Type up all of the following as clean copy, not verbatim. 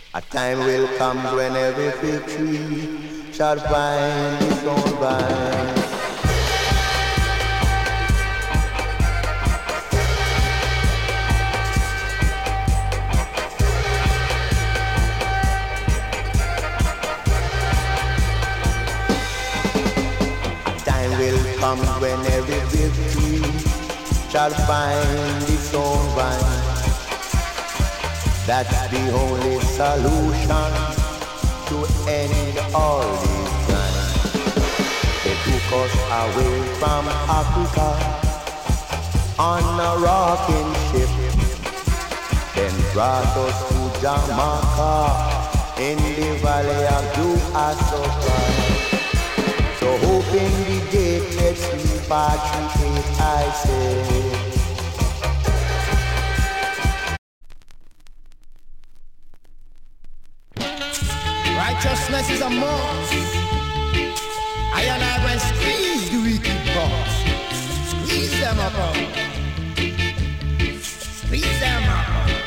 A time will come when every fig tree shall find its own vine. Come when every victory shall find its own vine. That's the only solution to end all these crimes. They took us away from Africa on a rocking ship, then brought us to Jamaica in the valley of Duasoka. So open the gate, let's repatriate, I say. Righteousness is a must. I and I will squeeze the wicked boss. Squeeze them up. Squeeze them up.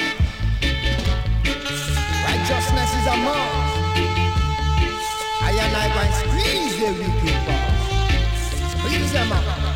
Righteousness is a must. I and I will squeeze the wicked boss. Squeeze them up.